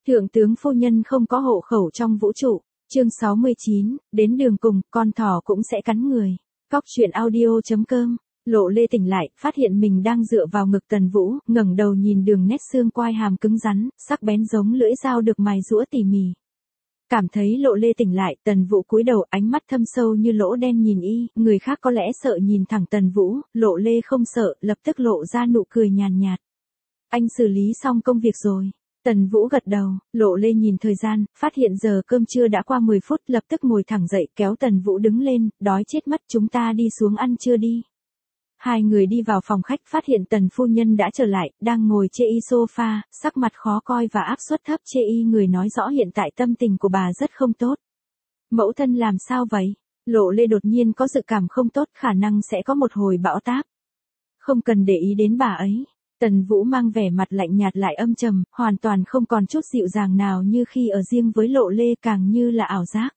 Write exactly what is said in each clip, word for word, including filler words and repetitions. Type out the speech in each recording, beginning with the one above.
Thượng tướng phu nhân không có hộ khẩu trong vũ trụ. Chương sáu mươi chín, đến đường cùng, con thỏ cũng sẽ cắn người. Cóc truyện audio chấm com. Lộ Lê tỉnh lại, phát hiện mình đang dựa vào ngực Tần Vũ, ngẩng đầu nhìn đường nét xương quai hàm cứng rắn, sắc bén giống lưỡi dao được mài giũa tỉ mỉ. Cảm thấy Lộ Lê tỉnh lại, Tần Vũ cúi đầu, ánh mắt thâm sâu như lỗ đen nhìn y, người khác có lẽ sợ nhìn thẳng Tần Vũ, Lộ Lê không sợ, lập tức lộ ra nụ cười nhàn nhạt. Anh xử lý xong công việc rồi. Tần Vũ gật đầu, Lộ Lê nhìn thời gian, phát hiện giờ cơm trưa đã qua mười phút, lập tức ngồi thẳng dậy, kéo Tần Vũ đứng lên, đói chết mất, chúng ta đi xuống ăn trưa đi. Hai người đi vào phòng khách, phát hiện Tần phu nhân đã trở lại, đang ngồi chê y sofa, sắc mặt khó coi và áp suất thấp, chê y người nói rõ hiện tại tâm tình của bà rất không tốt. Mẫu thân làm sao vậy? Lộ Lê đột nhiên có dự cảm không tốt, khả năng sẽ có một hồi bão táp. Không cần để ý đến bà ấy. Tần Vũ mang vẻ mặt lạnh nhạt lại âm trầm, hoàn toàn không còn chút dịu dàng nào như khi ở riêng với Lộ Lê, càng như là ảo giác.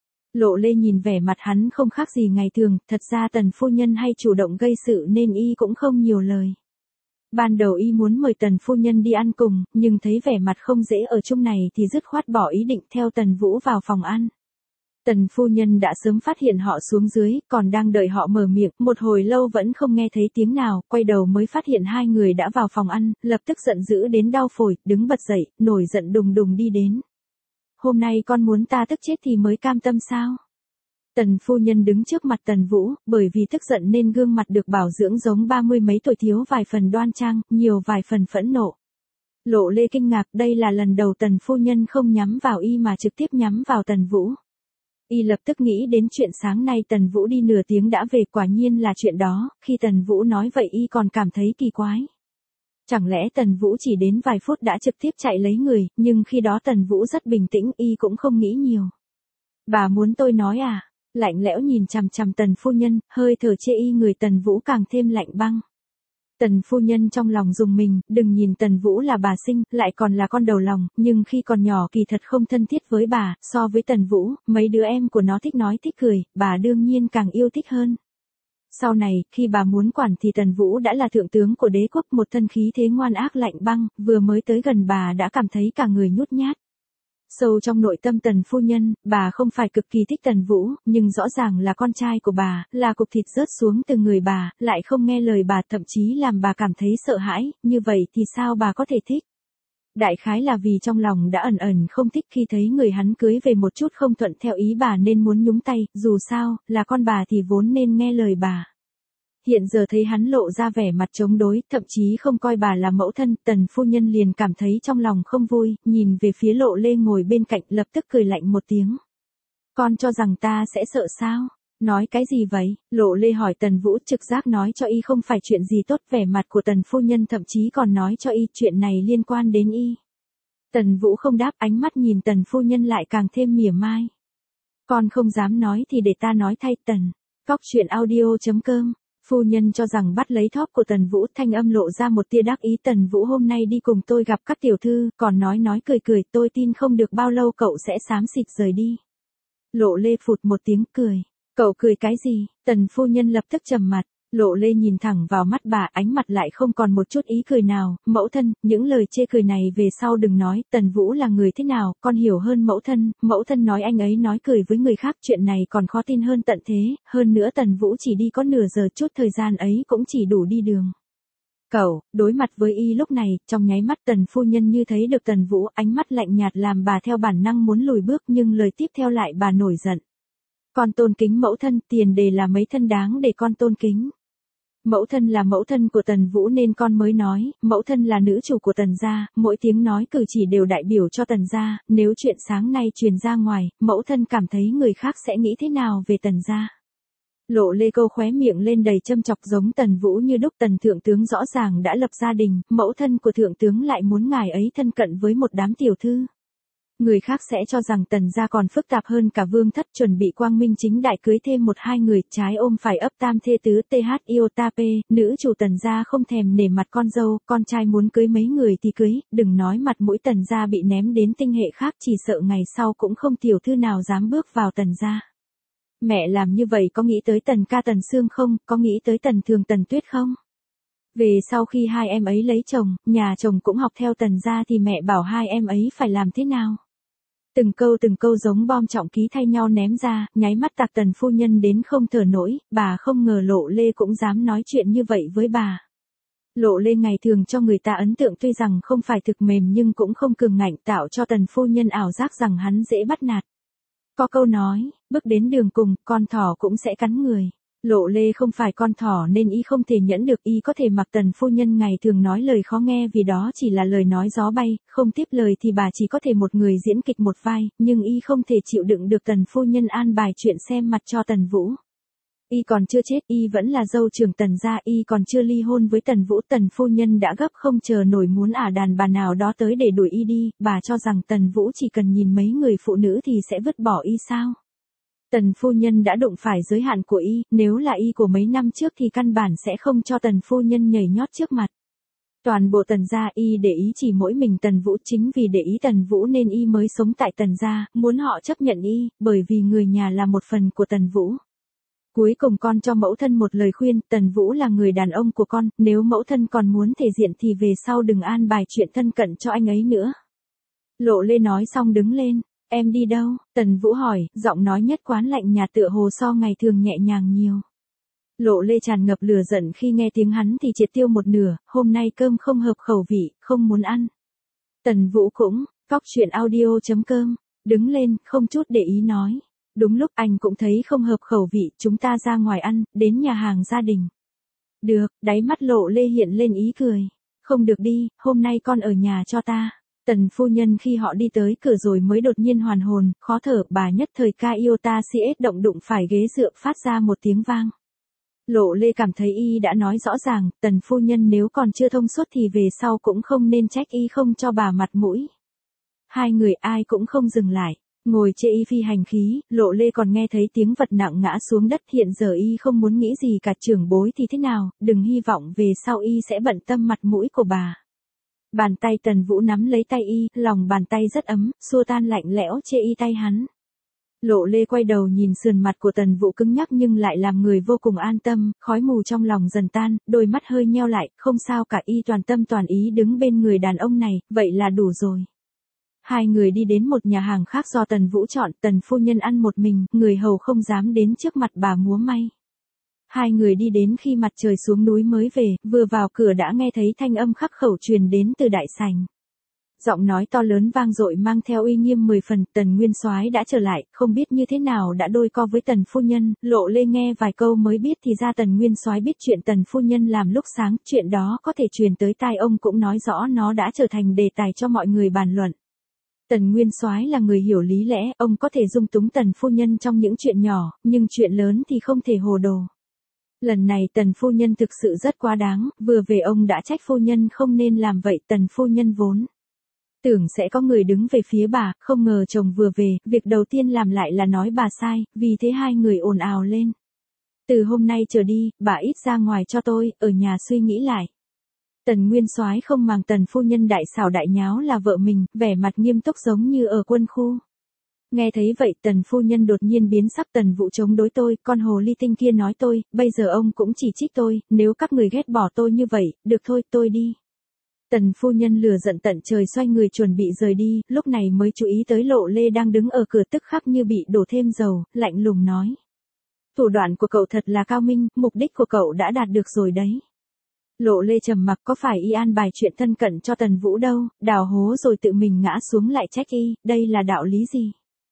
Lộ Lê nhìn vẻ mặt hắn không khác gì ngày thường, thật ra Tần phu nhân hay chủ động gây sự nên y cũng không nhiều lời. Ban đầu y muốn mời Tần phu nhân đi ăn cùng, nhưng thấy vẻ mặt không dễ ở chung này thì dứt khoát bỏ ý định theo Tần Vũ vào phòng ăn. Tần phu nhân đã sớm phát hiện họ xuống dưới, còn đang đợi họ mở miệng, một hồi lâu vẫn không nghe thấy tiếng nào, quay đầu mới phát hiện hai người đã vào phòng ăn, lập tức giận dữ đến đau phổi, đứng bật dậy, nổi giận đùng đùng đi đến. Hôm nay con muốn ta tức chết thì mới cam tâm sao? Tần phu nhân đứng trước mặt Tần Vũ, bởi vì tức giận nên gương mặt được bảo dưỡng giống ba mươi mấy tuổi, thiếu vài phần đoan trang, nhiều vài phần phẫn nộ. Lộ Lê kinh ngạc, đây là lần đầu Tần phu nhân không nhắm vào y mà trực tiếp nhắm vào Tần Vũ. Y lập tức nghĩ đến chuyện sáng nay Tần Vũ đi nửa tiếng đã về, quả nhiên là chuyện đó, khi Tần Vũ nói vậy y còn cảm thấy kỳ quái. Chẳng lẽ Tần Vũ chỉ đến vài phút đã trực tiếp chạy lấy người, nhưng khi đó Tần Vũ rất bình tĩnh, y cũng không nghĩ nhiều. Bà muốn tôi nói à? Lạnh lẽo nhìn chằm chằm Tần phu nhân, hơi thở chê y người Tần Vũ càng thêm lạnh băng. Tần phu nhân trong lòng rùng mình, đừng nhìn Tần Vũ là bà sinh, lại còn là con đầu lòng, nhưng khi còn nhỏ kỳ thật không thân thiết với bà, so với Tần Vũ, mấy đứa em của nó thích nói thích cười, bà đương nhiên càng yêu thích hơn. Sau này, khi bà muốn quản thì Tần Vũ đã là thượng tướng của đế quốc, một thân khí thế ngoan ác lạnh băng, vừa mới tới gần bà đã cảm thấy cả người nhút nhát. Sâu trong nội tâm Tần phu nhân, bà không phải cực kỳ thích Tần Vũ, nhưng rõ ràng là con trai của bà, là cục thịt rớt xuống từ người bà, lại không nghe lời bà, thậm chí làm bà cảm thấy sợ hãi, như vậy thì sao bà có thể thích? Đại khái là vì trong lòng đã ẩn ẩn không thích khi thấy người hắn cưới về một chút không thuận theo ý bà nên muốn nhúng tay, dù sao, là con bà thì vốn nên nghe lời bà. Hiện giờ thấy hắn lộ ra vẻ mặt chống đối, thậm chí không coi bà là mẫu thân, Tần phu nhân liền cảm thấy trong lòng không vui, nhìn về phía Lộ Lê ngồi bên cạnh, lập tức cười lạnh một tiếng. Con cho rằng ta sẽ sợ sao? Nói cái gì vậy? Lộ Lê hỏi Tần Vũ, trực giác nói cho y không phải chuyện gì tốt, vẻ mặt của Tần phu nhân thậm chí còn nói cho y chuyện này liên quan đến y. Tần Vũ không đáp, ánh mắt nhìn Tần phu nhân lại càng thêm mỉa mai. Con không dám nói thì để ta nói thay. Tần. Cóc truyện audio chấm com. Phu nhân cho rằng bắt lấy thóp của Tần Vũ, thanh âm lộ ra một tia đắc ý. Tần Vũ hôm nay đi cùng tôi gặp các tiểu thư, còn nói nói cười cười, tôi tin không được bao lâu cậu sẽ xám xịt rời đi. Lộ Lê phụt một tiếng cười. Cậu cười cái gì? Tần phu nhân lập tức trầm mặt. Lộ Lê nhìn thẳng vào mắt bà, ánh mặt lại không còn một chút ý cười nào. Mẫu thân, những lời chê cười này về sau đừng nói, Tần Vũ là người thế nào, con hiểu hơn mẫu thân. Mẫu thân nói anh ấy nói cười với người khác, chuyện này còn khó tin hơn tận thế. Hơn nữa Tần Vũ chỉ đi có nửa giờ, chút thời gian ấy cũng chỉ đủ đi đường. Cậu, đối mặt với y lúc này, trong nháy mắt Tần phu nhân như thấy được Tần Vũ, ánh mắt lạnh nhạt làm bà theo bản năng muốn lùi bước, nhưng lời tiếp theo lại bà nổi giận. Con tôn kính mẫu thân, tiền đề là mấy thân đáng để con tôn kính. Mẫu thân là mẫu thân của Tần Vũ nên con mới nói, mẫu thân là nữ chủ của Tần gia, mỗi tiếng nói cử chỉ đều đại biểu cho Tần gia, nếu chuyện sáng nay truyền ra ngoài, mẫu thân cảm thấy người khác sẽ nghĩ thế nào về Tần gia. Lộ Lê câu khóe miệng lên đầy châm chọc, giống Tần Vũ như đúc. Tần thượng tướng rõ ràng đã lập gia đình, mẫu thân của thượng tướng lại muốn ngài ấy thân cận với một đám tiểu thư. Người khác sẽ cho rằng Tần gia còn phức tạp hơn cả vương thất, chuẩn bị quang minh chính đại cưới thêm một hai người, trái ôm phải ấp tam thê tứ th iota p, nữ chủ Tần gia không thèm nể mặt con dâu, con trai muốn cưới mấy người thì cưới, đừng nói mặt mũi Tần gia bị ném đến tinh hệ khác, chỉ sợ ngày sau cũng không tiểu thư nào dám bước vào Tần gia. Mẹ làm như vậy có nghĩ tới Tần ca Tần Sương không, có nghĩ tới Tần Thường Tần Tuyết không? Về sau khi hai em ấy lấy chồng, nhà chồng cũng học theo Tần gia thì mẹ bảo hai em ấy phải làm thế nào? Từng câu từng câu giống bom trọng ký thay nhau ném ra, nháy mắt tạc Tần phu nhân đến không thở nổi, bà không ngờ Lộ Lê cũng dám nói chuyện như vậy với bà. Lộ Lê ngày thường cho người ta ấn tượng tuy rằng không phải thực mềm nhưng cũng không cường ngạnh, tạo cho Tần phu nhân ảo giác rằng hắn dễ bắt nạt. Có câu nói, bước đến đường cùng, con thỏ cũng sẽ cắn người. Lộ Lê không phải con thỏ nên y không thể nhẫn được, y có thể mặc Tần phu nhân ngày thường nói lời khó nghe vì đó chỉ là lời nói gió bay, không tiếp lời thì bà chỉ có thể một người diễn kịch một vai, nhưng y không thể chịu đựng được Tần phu nhân an bài chuyện xem mặt cho Tần Vũ. Y còn chưa chết, y vẫn là dâu trưởng Tần gia, y còn chưa ly hôn với Tần Vũ, Tần phu nhân đã gấp không chờ nổi muốn ả đàn bà nào đó tới để đuổi y đi, bà cho rằng Tần Vũ chỉ cần nhìn mấy người phụ nữ thì sẽ vứt bỏ y sao? Tần phu nhân đã đụng phải giới hạn của y, nếu là y của mấy năm trước thì căn bản sẽ không cho Tần phu nhân nhảy nhót trước mặt. Toàn bộ Tần gia y để ý chỉ mỗi mình Tần Vũ, chính vì để ý Tần Vũ nên y mới sống tại Tần gia, muốn họ chấp nhận y, bởi vì người nhà là một phần của Tần Vũ. Cuối cùng con cho mẫu thân một lời khuyên, Tần Vũ là người đàn ông của con, nếu mẫu thân còn muốn thể diện thì về sau đừng an bài chuyện thân cận cho anh ấy nữa. Lộ Lê nói xong đứng lên, em đi đâu? Tần Vũ hỏi, giọng nói nhất quán lạnh nhạt tựa hồ so ngày thường nhẹ nhàng nhiều. Lộ Lê tràn ngập lửa giận khi nghe tiếng hắn thì triệt tiêu một nửa, hôm nay cơm không hợp khẩu vị, không muốn ăn. Tần Vũ cũng, cóc truyện audio chấm com, đứng lên, không chút để ý nói. Đúng lúc anh cũng thấy không hợp khẩu vị, chúng ta ra ngoài ăn, đến nhà hàng gia đình. Được, đáy mắt Lộ Lê hiện lên ý cười. Không được đi, hôm nay con ở nhà cho ta. Tần phu nhân khi họ đi tới cửa rồi mới đột nhiên hoàn hồn, khó thở, bà nhất thời ca yêu ta si ết động đụng phải ghế dựa phát ra một tiếng vang. Lộ Lê cảm thấy y đã nói rõ ràng, Tần phu nhân nếu còn chưa thông suốt thì về sau cũng không nên trách y không cho bà mặt mũi. Hai người ai cũng không dừng lại. Ngồi chê y phi hành khí, Lộ Lê còn nghe thấy tiếng vật nặng ngã xuống đất, hiện giờ y không muốn nghĩ gì cả, trưởng bối thì thế nào, đừng hy vọng về sau y sẽ bận tâm mặt mũi của bà. Bàn tay Tần Vũ nắm lấy tay y, lòng bàn tay rất ấm, xua tan lạnh lẽo chê y tay hắn. Lộ Lê quay đầu nhìn sườn mặt của Tần Vũ cứng nhắc nhưng lại làm người vô cùng an tâm, khói mù trong lòng dần tan, đôi mắt hơi nheo lại, không sao cả, y toàn tâm toàn ý đứng bên người đàn ông này, vậy là đủ rồi. Hai người đi đến một nhà hàng khác do Tần Vũ chọn, Tần phu nhân ăn một mình, người hầu không dám đến trước mặt bà múa may. Hai người đi đến khi mặt trời xuống núi mới về, vừa vào cửa đã nghe thấy thanh âm khắc khẩu truyền đến từ đại sảnh. Giọng nói to lớn vang dội mang theo uy nghiêm mười phần, Tần Nguyên Soái đã trở lại, không biết như thế nào đã đôi co với Tần phu nhân, Lộ Lê nghe vài câu mới biết thì ra Tần Nguyên Soái biết chuyện Tần phu nhân làm lúc sáng, chuyện đó có thể truyền tới tai ông cũng nói rõ nó đã trở thành đề tài cho mọi người bàn luận. Tần Nguyên Soái là người hiểu lý lẽ, ông có thể dung túng Tần phu nhân trong những chuyện nhỏ, nhưng chuyện lớn thì không thể hồ đồ. Lần này Tần phu nhân thực sự rất quá đáng, vừa về ông đã trách phu nhân không nên làm vậy, Tần phu nhân vốn tưởng sẽ có người đứng về phía bà, không ngờ chồng vừa về, việc đầu tiên làm lại là nói bà sai, vì thế hai người ồn ào lên. Từ hôm nay trở đi, bà ít ra ngoài cho tôi, ở nhà suy nghĩ lại. Tần Nguyên Soái không màng Tần phu nhân đại xảo đại nháo là vợ mình, vẻ mặt nghiêm túc giống như ở quân khu. Nghe thấy vậy Tần phu nhân đột nhiên biến sắc, Tần Vũ chống đối tôi, con hồ ly tinh kia nói tôi, bây giờ ông cũng chỉ trích tôi, nếu các người ghét bỏ tôi như vậy, được thôi, tôi đi. Tần phu nhân lửa giận tận trời xoay người chuẩn bị rời đi, lúc này mới chú ý tới Lộ Lê đang đứng ở cửa tức khắc như bị đổ thêm dầu, lạnh lùng nói. Thủ đoạn của cậu thật là cao minh, mục đích của cậu đã đạt được rồi đấy. Lộ Lê trầm mặc, có phải y an bài chuyện thân cận cho Tần Vũ đâu, đào hố rồi tự mình ngã xuống lại trách y, đây là đạo lý gì?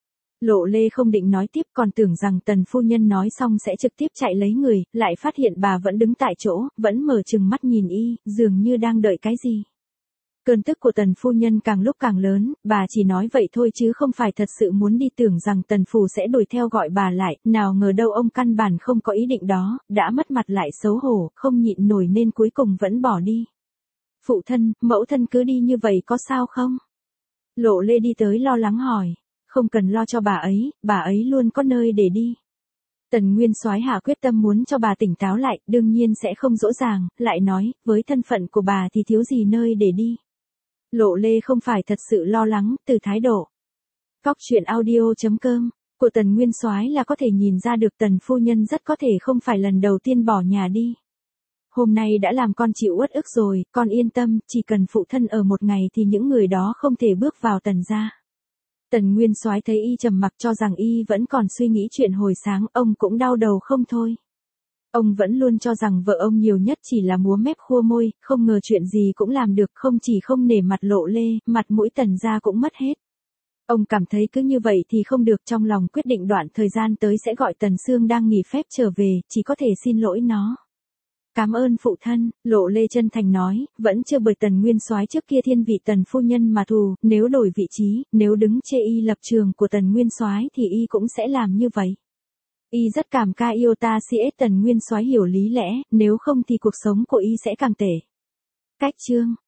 Lộ Lê không định nói tiếp, còn tưởng rằng Tần phu nhân nói xong sẽ trực tiếp chạy lấy người, lại phát hiện bà vẫn đứng tại chỗ, vẫn mở trừng mắt nhìn y, dường như đang đợi cái gì. Cơn tức của Tần phu nhân càng lúc càng lớn, bà chỉ nói vậy thôi chứ không phải thật sự muốn đi, tưởng rằng Tần phủ sẽ đuổi theo gọi bà lại, nào ngờ đâu ông căn bản không có ý định đó, đã mất mặt lại xấu hổ, không nhịn nổi nên cuối cùng vẫn bỏ đi. Phụ thân, mẫu thân cứ đi như vậy có sao không? Lộ Lê đi tới lo lắng hỏi. Không cần lo cho bà ấy, bà ấy luôn có nơi để đi. Tần Nguyên Soái hạ quyết tâm muốn cho bà tỉnh táo lại, đương nhiên sẽ không dỗ dàng, lại nói, với thân phận của bà thì thiếu gì nơi để đi. Lộ Lê không phải thật sự lo lắng, từ thái độ cóc truyện audio chấm com của Tần Nguyên Soái là có thể nhìn ra được Tần phu nhân rất có thể không phải lần đầu tiên bỏ nhà đi. Hôm nay đã làm con chịu uất ức rồi, con yên tâm, chỉ cần phụ thân ở một ngày thì những người đó không thể bước vào Tần gia. Tần Nguyên Soái thấy y trầm mặc cho rằng y vẫn còn suy nghĩ chuyện hồi sáng, ông cũng đau đầu không thôi. Ông vẫn luôn cho rằng vợ ông nhiều nhất chỉ là múa mép khua môi, không ngờ chuyện gì cũng làm được, không chỉ không nể mặt Lộ Lê, mặt mũi Tần gia cũng mất hết. Ông cảm thấy cứ như vậy thì không được, trong lòng quyết định đoạn thời gian tới sẽ gọi Tần Sương đang nghỉ phép trở về, chỉ có thể xin lỗi nó. Cảm ơn phụ thân, Lộ Lê chân thành nói, vẫn chưa bởi Tần Nguyên Soái trước kia thiên vị Tần phu nhân mà thù, nếu đổi vị trí, nếu đứng chê y lập trường của Tần Nguyên Soái thì y cũng sẽ làm như vậy. Y rất cảm ca yêu ta si ết Tần Nguyên Soái hiểu lý lẽ, nếu không thì cuộc sống của y sẽ càng tệ. Cách chương